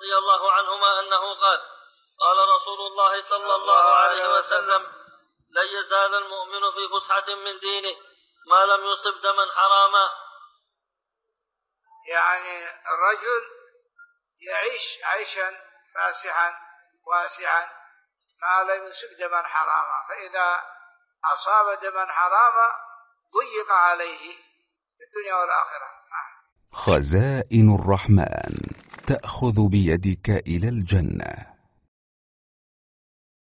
رضي الله عنهما أنه قال: قال رسول الله صلى الله عليه وسلم: لن يزال المؤمن في فسحة من دينه ما لم يصب دما حراما. يعني الرجل يعيش عيشا فاسحا واسعا ما لم يصب دما حراما، فإذا أصاب دما حراما ضيق عليه في الدنيا والآخرة. خزائن الرحمن تأخذ بيدك إلى الجنة.